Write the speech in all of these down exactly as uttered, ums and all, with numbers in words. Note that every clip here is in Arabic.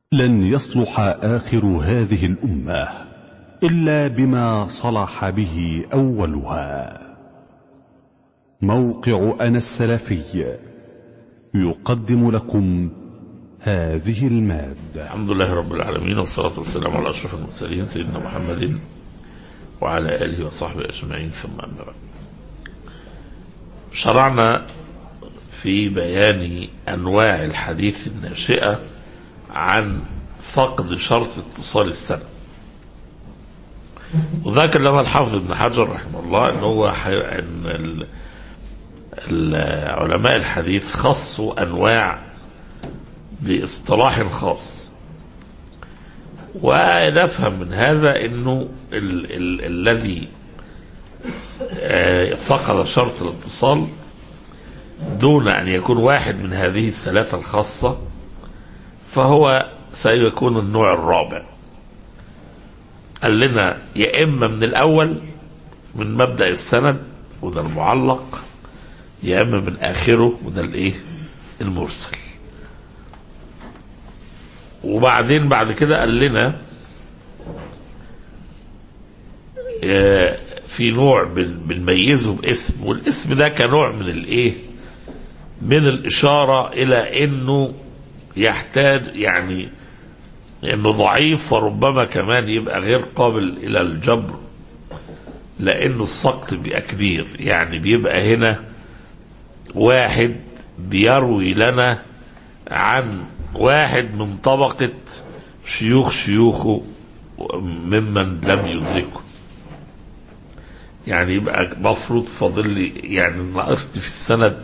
لن يصلح آخر هذه الأمة إلا بما صلح به أولها. موقع أنا السلفي يقدم لكم هذه المادة. الحمد لله رب العالمين، والصلاة والسلام على أشرف المرسلين سيدنا محمد وعلى آله وصحبه أجمعين، ثم أما بعد. شرعنا في بيان أنواع الحديث الناشئة عن فقد شرط اتصال السند، وذكر لنا الحافظ ابن حجر رحمه الله ان هو ان علماء الحديث خصوا انواع باصطلاح خاص، ونفهم من هذا انه ال ال الذي فقد شرط الاتصال دون ان يكون واحد من هذه الثلاثة الخاصة فهو سيكون النوع الرابع. قال لنا يا إما من الأول من مبدأ السند وده المعلق، يا إما من آخره وده الإيه المرسل. وبعدين بعد كده قال لنا في نوع بنميزه باسم، والاسم ده كنوع من الإيه من الإشارة إلى إنه يحتاج يعني انه ضعيف، وربما كمان يبقى غير قابل الى الجبر لانه السقط بيبقى كبير. يعني بيبقى هنا واحد بيروي لنا عن واحد من طبقة شيوخ شيوخه ممن لم يدركه، يعني يبقى مفروض فاضل لي يعني ناقصني في السند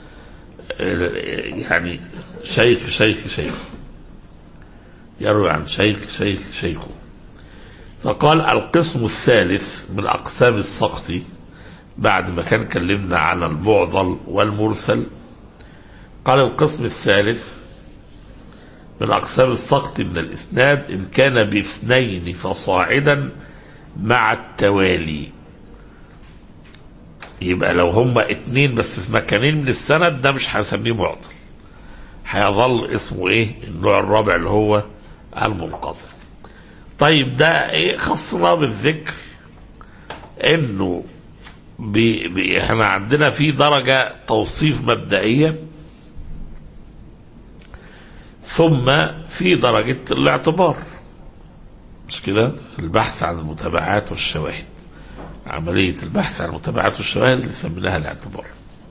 يعني شيخ شيخ شيخ يروي عن شيخ شيخ شيخه. فقال القسم الثالث من أقسام السقط بعد ما كان كلمنا على المعضل والمرسل، قال القسم الثالث من أقسام السقط من الإسناد إن كان باثنين فصاعدا مع التوالي. يبقى لو هما اتنين بس في مكانين من السند ده مش هسميه معضل، هيظل اسمه ايه النوع الرابع اللي هو المنقطع. طيب ده ايه خصنا بالذكر انه بي بي احنا عندنا في درجة توصيف مبدئية، ثم في درجة الاعتبار، مش كده؟ البحث عن المتابعات والشواهد، عملية البحث عن المتابعات والشواهد اللي سميناها الاعتبار.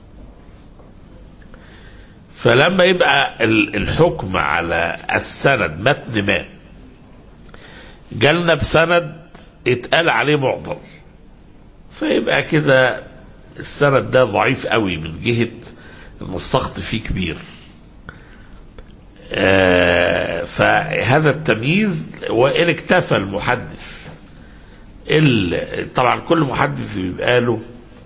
فلما يبقى الحكم على السند متن ما جالنا بسند اتقال عليه معضل، فيبقى كده السند ده ضعيف قوي من جهة ان السقط فيه كبير. آه فهذا التمييز، وإن اكتفى المحدث طبعا كل محدث بيبقى له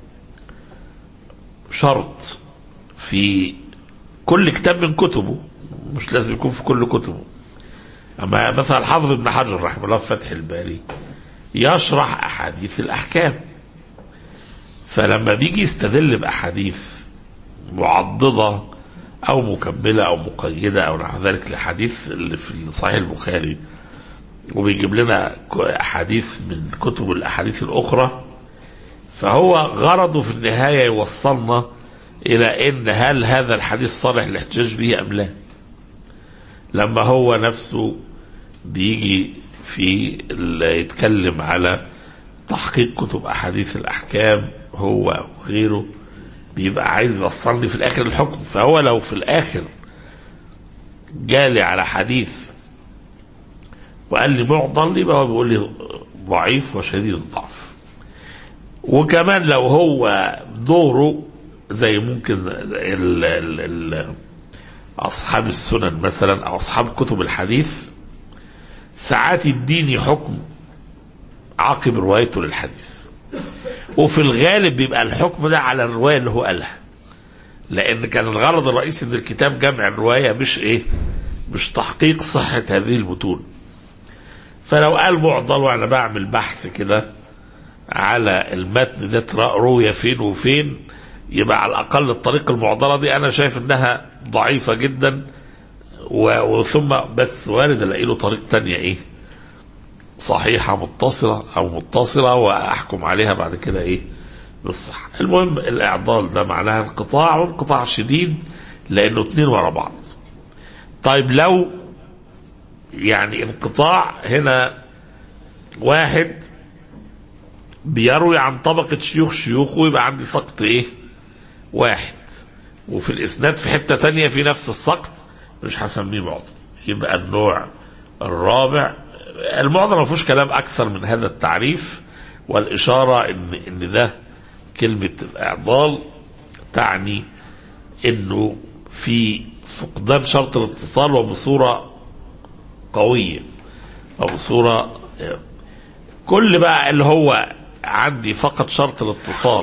شرط في كل كتاب من كتبه، مش لازم يكون في كل كتبه. اما مثلا الحافظ ابن حجر رحمه الله في فتح الباري يشرح احاديث الاحكام، فلما بيجي يستدل باحاديث معضده او مكمله او مقيده او نحو ذلك لحديث اللي في صحيح البخاري، وبيجيب لنا احاديث من كتب الاحاديث الاخرى، فهو غرضه في النهايه يوصلنا الى ان هل هذا الحديث صالح للاحتجاج به ام لا. لما هو نفسه بيجي في يتكلم على تحقيق كتب احاديث الاحكام هو وغيره، بيبقى عايز يوصلني في الاخر الحكم. فهو لو في الاخر جالي على حديث وقال لي معضل، يبقى هو بيقول لي ضعيف وشديد الضعف. وكمان لو هو دوره زي ممكن ال ال ال أصحاب السنن مثلا أو أصحاب كتب الحديث ساعات يديني حكم عقب روايته للحديث، وفي الغالب بيبقى الحكم ده على الرواية اللي هو قالها، لأن كان الغرض الرئيسي من الكتاب جمع الرواية، مش إيه مش تحقيق صحة هذه المتون. فلو قال معضل وأنا بعمل بحث كده على المتن ده روية فين وفين، يبقى على الأقل الطريق المعضلة دي أنا شايف إنها ضعيفة جدا وثم بس وارد الاقي له طريق تانية ايه صحيحة متصلة او متصلة واحكم عليها بعد كده ايه بالصحة. المهم الاعضال ده معناها انقطاع، وانقطاع شديد لانه اتنين ورا بعض. طيب لو يعني انقطاع هنا واحد بيروي عن طبقة شيوخ شيوخه يبقى عندي سقط ايه واحد، وفي الاسناد في حتة تانية في نفس السقط مش هسميه معضل. يبقى النوع الرابع المعضل ما فيهوش كلام اكثر من هذا التعريف، والاشارة ان ان ده كلمة الاعضال تعني انه في فقدان شرط الاتصال وبصورة قوية او بصورة كل بقى اللي هو عندي فقط شرط الاتصال،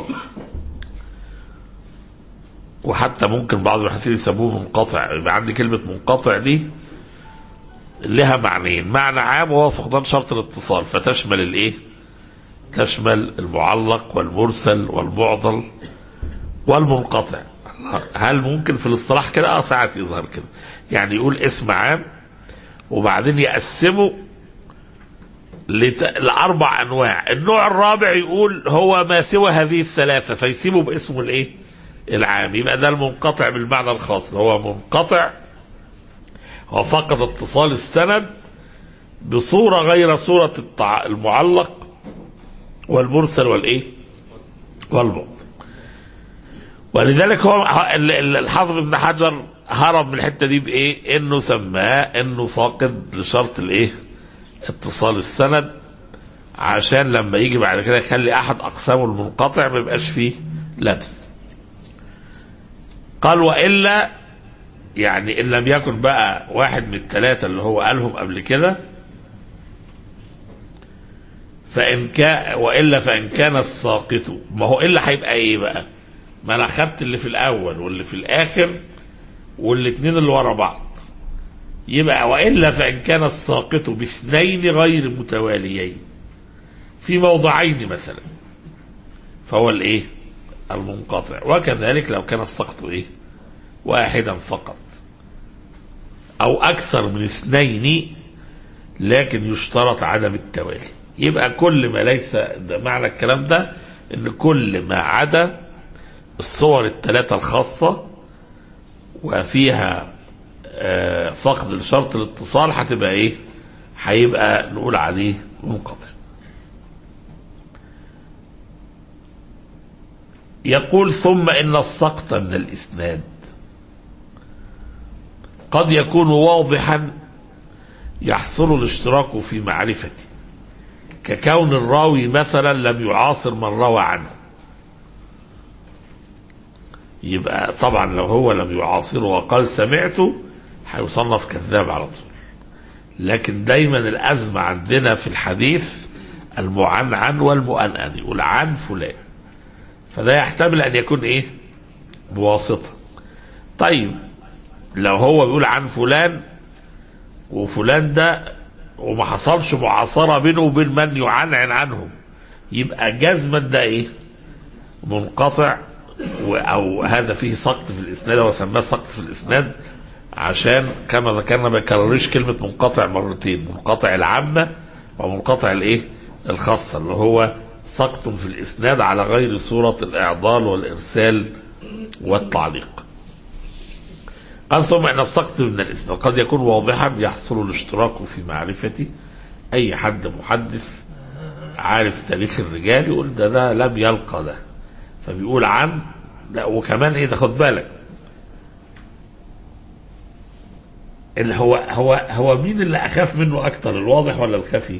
وحتى ممكن بعض الباحثين يسموه منقطع. يبقى عندي كلمة منقطع دي لها معنيين، معنى عام وهو فقدان شرط الاتصال، فتشمل الايه تشمل المعلق والمرسل والمعضل والمنقطع. هل ممكن في الاصطلاح كده؟ اه ساعات يظهر كده، يعني يقول اسم عام وبعدين يقسمه لت... لأربع أنواع. النوع الرابع يقول هو ما سوى هذه الثلاثة فيسيبه باسمه الإيه العام. يبقى ده المنقطع بالمعنى الخاص، هو منقطع هو فقد اتصال السند بصورة غير صورة التع... المعلق والمرسل والإيه والمعضل. ولذلك هو الحافظ ابن حجر هرب من الحتة دي بإيه؟ إنه سماه إنه فاقد لشرط الإيه اتصال السند، عشان لما يجي بعد كده يخلي احد اقسامه المنقطع ما يبقاش فيه لبس. قال والا يعني ان لم يكن بقى واحد من الثلاثه اللي هو قالهم قبل كده، فان كان والا فان كان الساقط، ما هو الا هيبقى ايه بقى؟ ما انا اخدت اللي في الاول واللي في الاخر والاثنين اللي ورا بعض. يبقى وإلا فإن كان الساقط باثنين غير متواليين في موضعين مثلا فهو الايه المنقطع. وكذلك لو كان السقط ايه واحدا فقط او اكثر من اثنين لكن يشترط عدم التوالي. يبقى كل ما ليس ده معنى الكلام ده ان كل ما عدا الصور الثلاثة الخاصة وفيها فقد الشرط الاتصال هتبقى ايه هيبقى نقول عليه منقطع. يقول ثم ان السقط من الاسناد قد يكون واضحا يحصل الاشتراك في معرفته، ككون الراوي مثلا لم يعاصر من روى عنه. يبقى طبعا لو هو لم يعاصره وقال سمعته هيصنف كذاب على طول. لكن دايما الأزمة عندنا في الحديث المعنعن والمؤنن، يقول عن فلان، فده يحتمل أن يكون إيه بواسطة. طيب لو هو بيقول عن فلان وفلان ده وما حصلش معاصرة بينه وبين من يعنعن عنهم، يبقى جزما ده إيه منقطع، أو هذا فيه سقط في الإسناد وسماه سقط في الإسناد، عشان كما ذكرنا ما يكررش كلمة منقطع مرتين، منقطع العامة ومنقطع الايه الخاصة، اللي هو سقط في الإسناد على غير صورة الإعضال والإرسال والتعليق. قال ثم ان السقط من الإسناد قد يكون واضحا يحصل الاشتراك في معرفته. أي حد محدث عارف تاريخ الرجال يقول ده ده لم يلقى ده، فبيقول عن لا. وكمان ايه ده خد بالك اللي هو هو هو مين اللي اخاف منه اكتر، الواضح ولا الخفي؟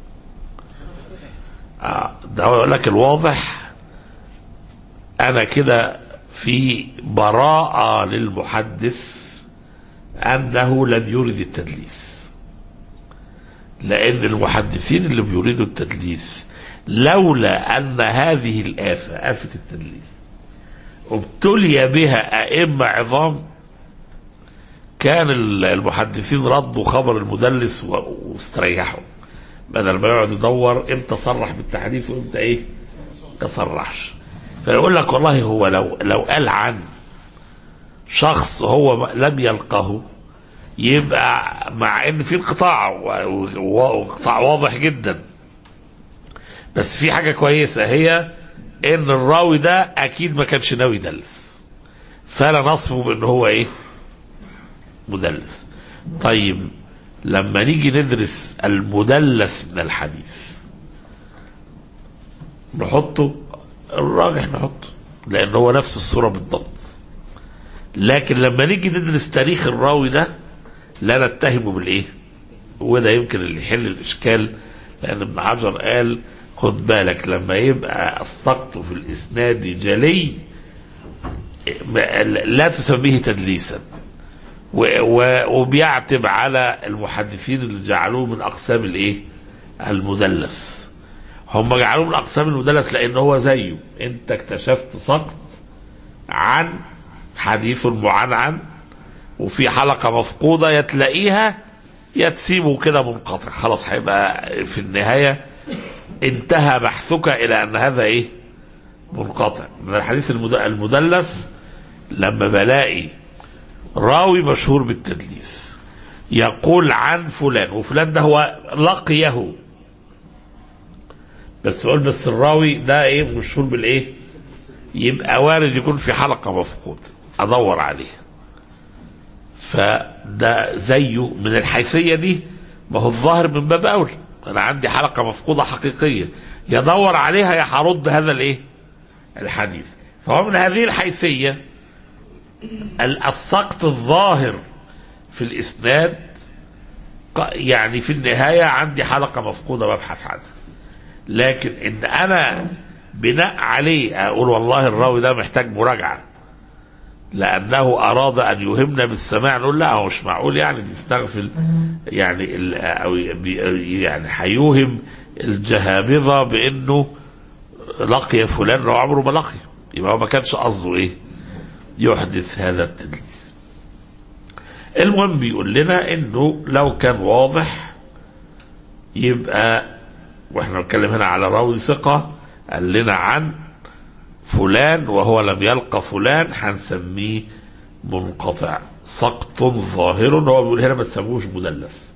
آه ده هو يقول لك الواضح انا كده في براءة للمحدث انه لم يرد التدليس، لان المحدثين اللي بيريدوا التدليس لولا ان هذه الآفة آفة التدليس ابتلي بها ائمة عظام كان المحدثين ردوا خبر المدلس واستريحوا، بدل ما يقعد يدور امتى صرح بالتحديث وامتى ايه تصرحش. فيقول لك والله هو لو لو قال عن شخص هو لم يلقه يبقى مع ان في انقطاع وانقطاع واضح جدا، بس في حاجة كويسة هي ان الراوي ده اكيد ما كانش ناوي يدلس، فلا نصفه بان هو ايه مدلس. طيب لما نيجي ندرس المدلس من الحديث نحطه، الراجح نحطه لان هو نفس الصورة بالضبط، لكن لما نيجي ندرس تاريخ الراوي ده لا نتهمه بالايه، وده يمكن اللي يحل الاشكال، لان ابن حجر قال خد بالك لما يبقى السقط في الاسناد جلي لا تسميه تدليسا، وبيعتب على المحدثين اللي جعلوه من اقسام الايه المدلس. هم جعلوه من اقسام المدلس لان هو زيه، انت اكتشفت سقط عن حديث معنعن وفي حلقة مفقودة، يتلاقيها يتسيبه كده منقطع، خلاص هيبقى في النهاية انتهى بحثك الى ان هذا ايه منقطع. من الحديث المدلس لما بلاقي راوي مشهور بالتدليس يقول عن فلان، وفلان ده هو لقيه، بس اقول بس الراوي ده ايه مشهور بالايه، يبقى وارد يكون في حلقة مفقود ادور عليها، فده زيه من الحيثية دي. ما هو الظاهر من باب اولى، انا عندي حلقة مفقودة حقيقية يدور عليها يا هرد هذا الايه الحديث. فهو من هذه الحيثية السقط الظاهر في الاسناد يعني في النهاية عندي حلقة مفقودة ببحث عنها، لكن ان انا بناء عليه اقول والله الراوي ده محتاج مراجعة لانه اراد ان يهمنا بالسماع، نقول لا هو مش معقول يعني يستغفل يعني او يعني هيوهم الجهابذة بانه لقي فلان لو عمره ما لقي، يبقى هو ما كانش قصده ايه يحدث هذا التدليس. المهم بيقول لنا انه لو كان واضح يبقى، واحنا بنتكلم هنا على راوي ثقة قال لنا عن فلان وهو لم يلقى فلان هنسميه منقطع، سقط ظاهر، هو بيقول هنا ما تسموش مدلس.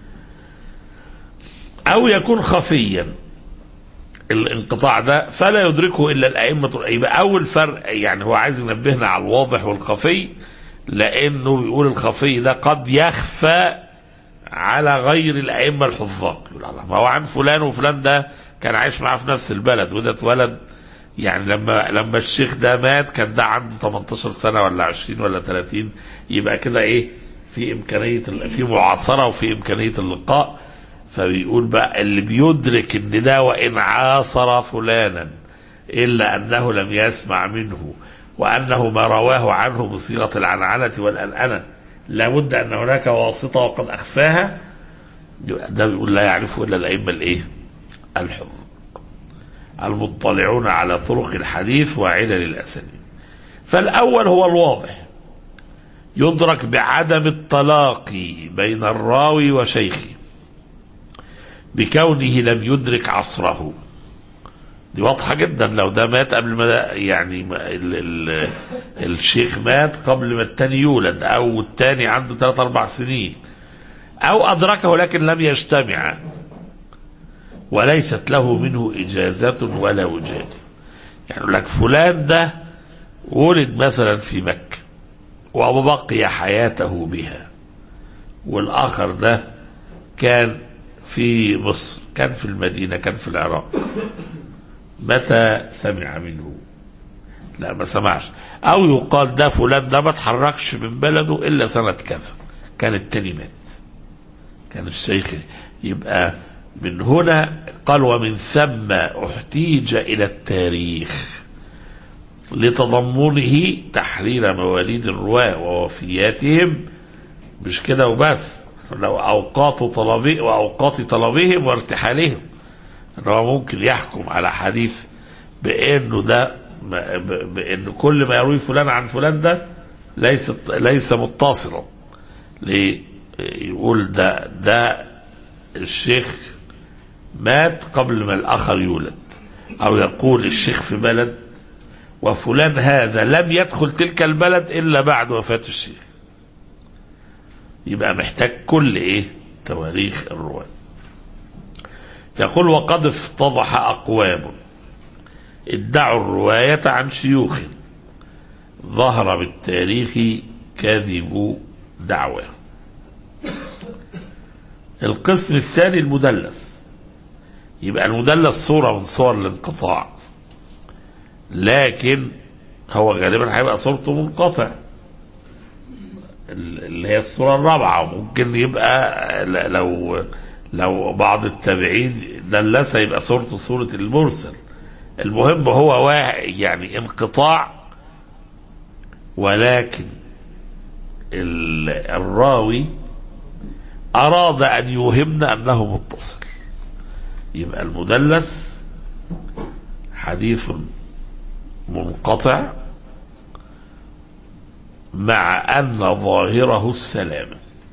او يكون خفيا الانقطاع ده فلا يدركه الا الائمه. يبقى اول فرق يعني هو عايز ينبهنا على الواضح والخفي، لانه بيقول الخفي ده قد يخفى على غير الائمه الحفاظ. يقول الله ما هو عن فلان وفلان ده كان عايش معاه في نفس البلد وده اتولد، يعني لما لما الشيخ ده مات كان ده عنده تمنتاشر سنة ولا عشرين ولا ثلاثين، يبقى كده ايه في امكانيه في معاصره وفي امكانيه اللقاء. فبيقول بقى اللي بيدرك ان ده وان عاصر فلانا الا انه لم يسمع منه وانه ما رواه عنه بصيغه العنعنه والأنأنة لابد ان هناك واسطه وقد اخفاها، ده بيقول لا يعرفه الا الائمه الايه الحفظ المطلعون على طرق الحديث وعلل الاسانيد. فالاول هو الواضح يدرك بعدم التلاقي بين الراوي وشيخه بكونه لم يدرك عصره. دي واضحة جدا، لو ده مات قبل ما يعني ال ال الشيخ مات قبل ما التاني يولد، او التاني عنده ثلاث اربع سنين، او ادركه لكن لم يجتمع وليست له منه اجازة ولا وجاز. يعني لك فلان ده ولد مثلا في مكة وبقي حياته بها، والاخر ده كان في مصر، كان في المدينة، كان في العراق، متى سمع منه؟ لا ما سمعش. او يقال ده فلان ده ما تحركش من بلده الا سنة كذا، كان التاني مات، كان الشيخ. يبقى من هنا قال ومن ثم احتيج الى التاريخ لتضمنه تحرير مواليد الرواة ووفياتهم. مش كده وبس، لو اوقات طلبه واوقات طلبهم وارتحالهم، انه ممكن يحكم على حديث بانه ده بان كل ما يروي فلان عن فلان ده ليس ليس متصلا، ليه يقول ده ده الشيخ مات قبل ما الاخر يولد، او يقول الشيخ في بلد وفلان هذا لم يدخل تلك البلد الا بعد وفاة الشيخ. يبقى محتاج كل ايه تواريخ الرواة. يقول وقد افتضح أقوام ادعوا الرواية عن شيوخ ظهر بالتاريخ كذب دعوة. القسم الثاني المدلس. يبقى المدلس صورة من صور الانقطاع، لكن هو غالبا هيبقى صورته منقطع اللي هي الصورة الرابعة. ممكن يبقى لو لو بعض التابعين دلس يبقى صورته صورة المرسل. المهم هو يعني انقطاع، ولكن الراوي أراد أن يوهمنا أنه متصل. يبقى المدلس حديث منقطع مع أن ظاهره السلامة.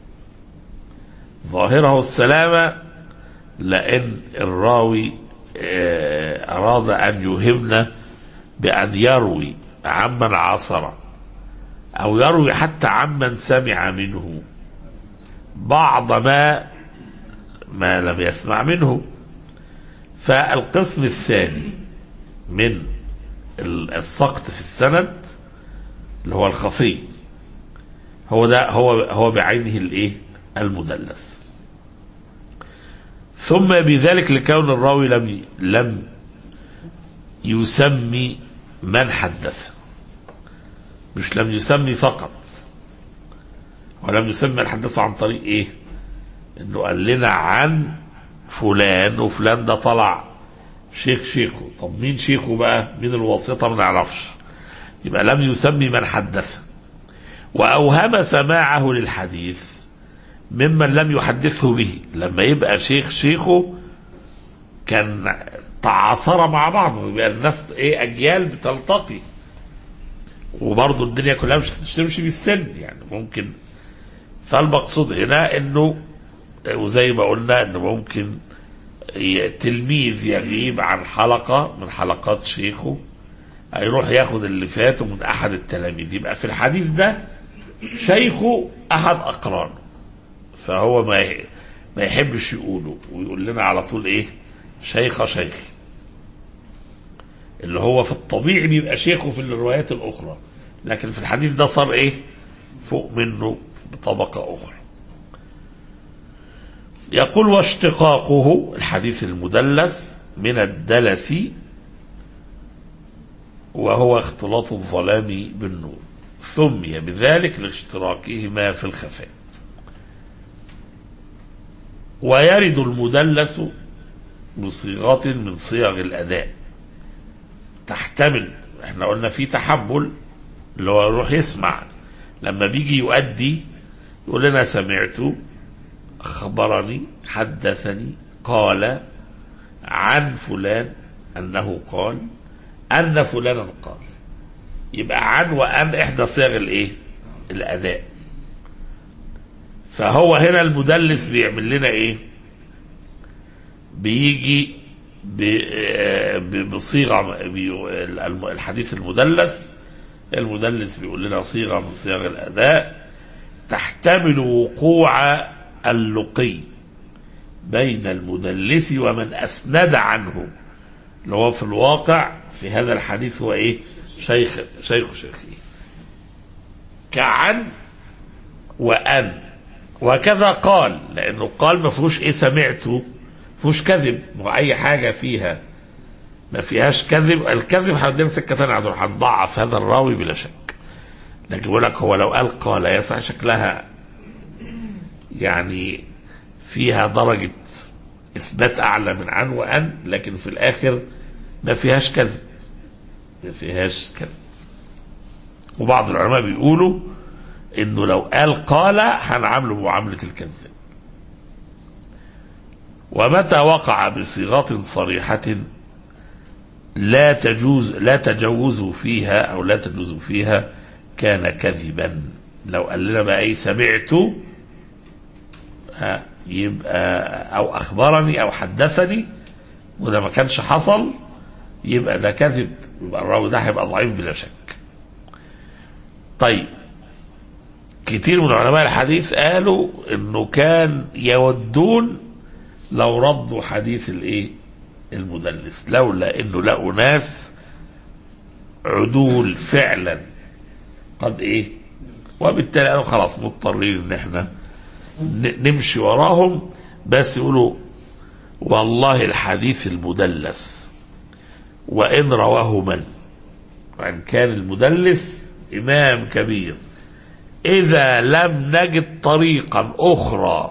ظاهره السلامة لأن الراوي أراد أن يوهمنا بأن يروي عمن عاصر أو يروي حتى عمن سمع منه بعض ما ما لم يسمع منه. فالقسم الثاني من السقط في السند اللي هو الخفي هو ده هو هو بعينه الايه المدلس. ثم بذلك لكون الراوي لم لم يسمي من حدث، مش لم يسمي فقط، ولم يسمي من حدثه عن طريق ايه؟ انه قال لنا عن فلان، وفلان ده طلع شيخ شيخه. طب مين شيخه بقى؟ مين الواسطة؟ ما نعرفش. يبقى لم يسمي من حدث، وأوهم سماعه للحديث ممن لم يحدثه به. لما يبقى شيخ شيخه كان تعاصر مع بعض، يبقى الناس ايه أجيال بتلتقي، وبرضه الدنيا كلها مش هتمشي بالسن يعني ممكن. فالمقصود هنا انه وزي ما قلنا انه ممكن تلميذ يغيب عن حلقة من حلقات شيخه، هيروح ياخد اللي فاته من احد التلاميذ، يبقى في الحديث ده شيخه احد اقرانه، فهو ما ما يحبش يقوله ويقول لنا على طول ايه شيخ شيخي، اللي هو في الطبيعي بيبقى شيخه في الروايات الاخرى، لكن في الحديث ده صار ايه فوق منه بطبقة اخرى. يقول واشتقاقه الحديث المدلس من الدلس وهو اختلاط الظلام بالنور، سمي بذلك لاشتراكهما في الخفاء. ويرد المدلس بصيغات من صيغ الأداء تحتمل، احنا قلنا في تحمل اللي هو يروح يسمع، لما بيجي يؤدي يقول لنا سمعت، خبرني، حدثني، قال عن فلان أنه قال أن فلانا قال. يبقى عن وأن إحدى صيغ الإيه الأداء. فهو هنا المدلس بيعمل لنا إيه؟ بيجي بصيغة الحديث المدلس، المدلس بيقول لنا صيغة من صيغ الأداء تحتمل وقوع اللقي بين المدلس ومن أسند عنه، اللي هو في الواقع في هذا الحديث هو إيه؟ شيخ شيخ شيخي، كعن وأن. وكذا قال، لأنه قال ما فيهوش إيه سمعته، ما فيهوش كذب، وأي حاجة فيها ما فيهاش كذب، الكذب هندينا سكة تانية هنضعف هذا الراوي بلا شك. لكن بيقول لك هو لو قال قال يسع شكلها يعني فيها درجة إثبات أعلى من عن وأن، لكن في الآخر ما فيهاش كذب، ما فيهاش كذب. وبعض العلماء بيقولوا إنه لو قال قال هنعامله معاملة الكذاب. ومتى وقع بصيغات صريحة لا تجوز لا تجوز فيها أو لا تجوز فيها كان كذبا. لو قال لنا بقى أي سمعت يبقى أو أخبرني أو حدثني وده ما كانش حصل يبقى ده كذب، يبقى الراوي ده هيبقى ضعيف بلا شك. طيب كتير من علماء الحديث قالوا انه كان يودون لو ردوا حديث الايه المدلس، لولا انه لقوا ناس عدول فعلا قد ايه، وبالتالي قالوا خلاص مضطرين ان احنا نمشي وراهم. بس يقولوا والله الحديث المدلس وان رواه من، وان كان المدلس امام كبير، اذا لم نجد طريقا اخرى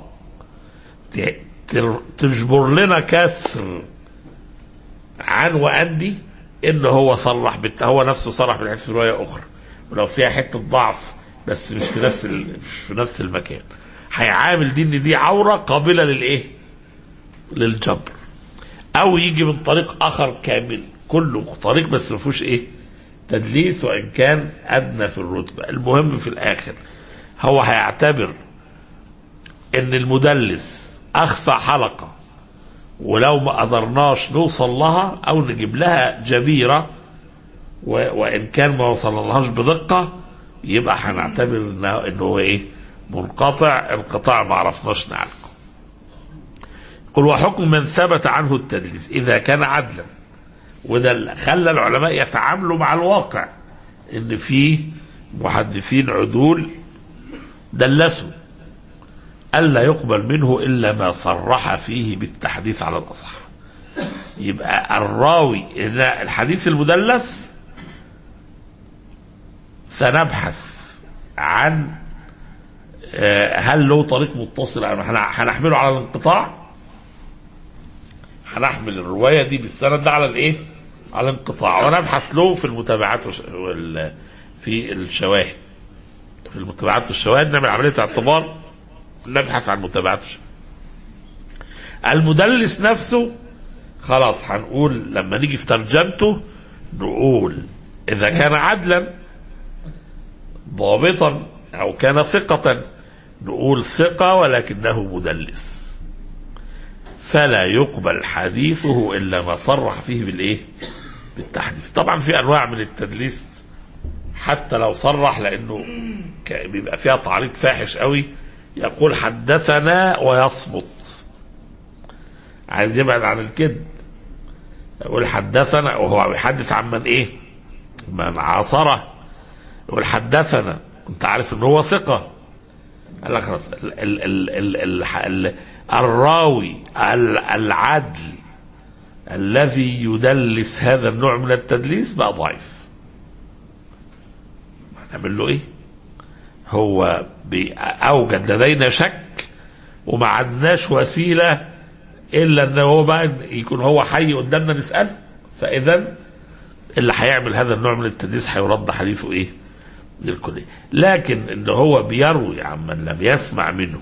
تجبر لنا كسر عن وأندي، إنه هو صرح بالت... هو نفسه صرح بالحديث في رواية أخرى، ولو فيها حتة ضعف بس مش في نفس ال... مش في نفس المكان، هيعامل دي إن دي عورة قابلة للإيه؟ للجبر. أو يجي من طريق آخر كامل، كله طريق بس ما فيهوش إيه؟ تدليس، وإن كان أدنى في الرتبة. المهم في الآخر هو هيعتبر إن المدلس أخفى حلقة، ولو ما قدرناش نوصل لها او نجيب لها جبيرة وان كان ما وصلناش بدقة، يبقى هنعتبر انه هو ايه؟ منقطع، انقطاع ما عرفناش نعالجه. قل وحكم من ثبت عنه التدليس اذا كان عدلا، وده خلى العلماء يتعاملوا مع الواقع ان في محدثين عدول دلسوا، ألا يقبل منه إلا ما صرح فيه بالتحديث على الأصح. يبقى الراوي إن الحديث المدلس سنبحث عن هل له طريق متصل، هنحمله على الانقطاع، هنحمل الرواية دي بالسند ده على الإيه؟ على الانقطاع، ونبحث له في المتابعات في الشواهد، في المتابعات والشواهد نعمل عملية اعتبار، نبحث عن متابعته. المدلس نفسه خلاص هنقول لما نيجي في ترجمته نقول إذا كان عدلا ضابطا أو كان ثقة نقول ثقة ولكنه مدلس، فلا يقبل حديثه إلا ما صرح فيه بالإيه؟ بالتحديث. طبعا في أنواع من التدليس حتى لو صرح، لأنه بيبقى فيها تعريض فاحش قوي، يقول حدثنا ويصمت، عايز يبعد عن الكذب، يقول حدثنا وهو بيحدث عن من ايه؟ من عاصره. يقول حدثنا انت عارف ان هو ثقة، قال لك خلاص ال ال ال ال ال الراوي العدل الذي يدلس هذا النوع من التدليس بقى ضعيف، هنعمل له ايه؟ هو أوجد لدينا شك وما عندناش وسيلة إلا أنه هو بقى يكون هو حي قدامنا نسأله، فإذا اللي هيعمل هذا النوع من التدليس هيرد حديثه إيه؟ للكلية. لكن إن هو بيروي عن من لم يسمع منه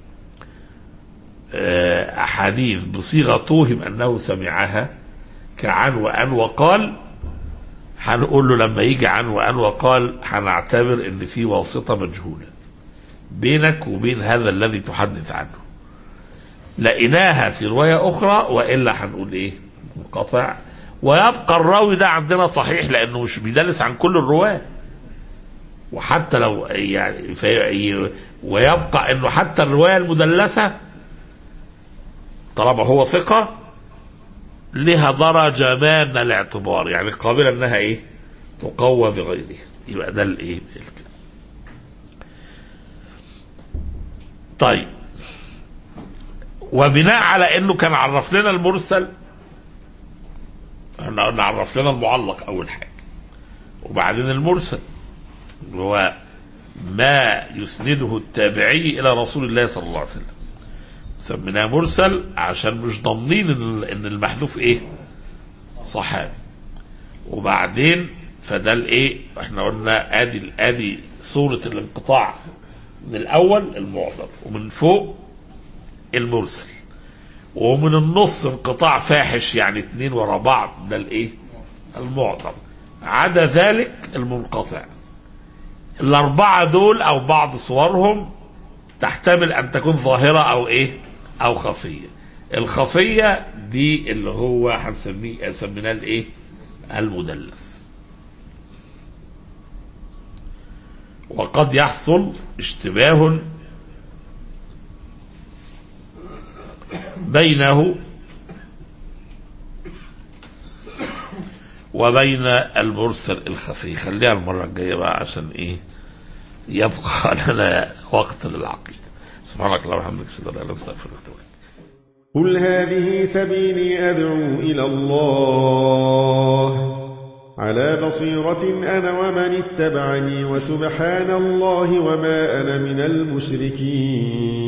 أحاديث بصيغة توهم أنه سمعها كعن وأن وقال، هنقول له لما يجي عن وأن وقال هنعتبر ان في واسطة مجهولة بينك وبين هذا الذي تحدث عنه، لقيناها في رواية اخرى، وإلا هنقول ايه؟ منقطع. ويبقى الراوي ده عندنا صحيح لانه مش بيدلس عن كل الرواة، وحتى لو يعني في ويبقى انه حتى الرواية المدلسة طالما هو ثقة لها درجة ما من الاعتبار، يعني قابلة انها ايه؟ تقوى بغيرها. يبقى ده الايه؟ طيب، وبناء على انه كان عرف لنا المرسل، احنا قلنا عرف لنا المعلق اول حاجة، وبعدين المرسل هو ما يسنده التابعي الى رسول الله صلى الله عليه وسلم، سميناه مرسل عشان مش ضامنين ان المحذوف ايه؟ صحابي. وبعدين فده الايه؟ احنا قلنا ادي ادي صورة الانقطاع، من الاول المعضل، ومن فوق المرسل، ومن النص انقطاع فاحش يعني اتنين ورا بعض، ده الايه؟ المعضل. عدا ذلك المنقطع. الاربعة دول او بعض صورهم تحتمل ان تكون ظاهرة او ايه؟ او خفية. الخفية دي اللي هو هنسميه سميناه الايه؟ المدلس. وقد يحصل اشتباه بينه وبين المرسل الخفي. خليها المرة الجاية بقى عشان ايه يبقى لنا وقت للعقيدة. سبحانك اللهم وبحمدك اشهد ان لا اله الا انت استغفرك واتوب اليك. قل هذه سبيلي أدعو إلى الله على بصيرة أنا ومن اتبعني وسبحان الله وما أنا من المشركين.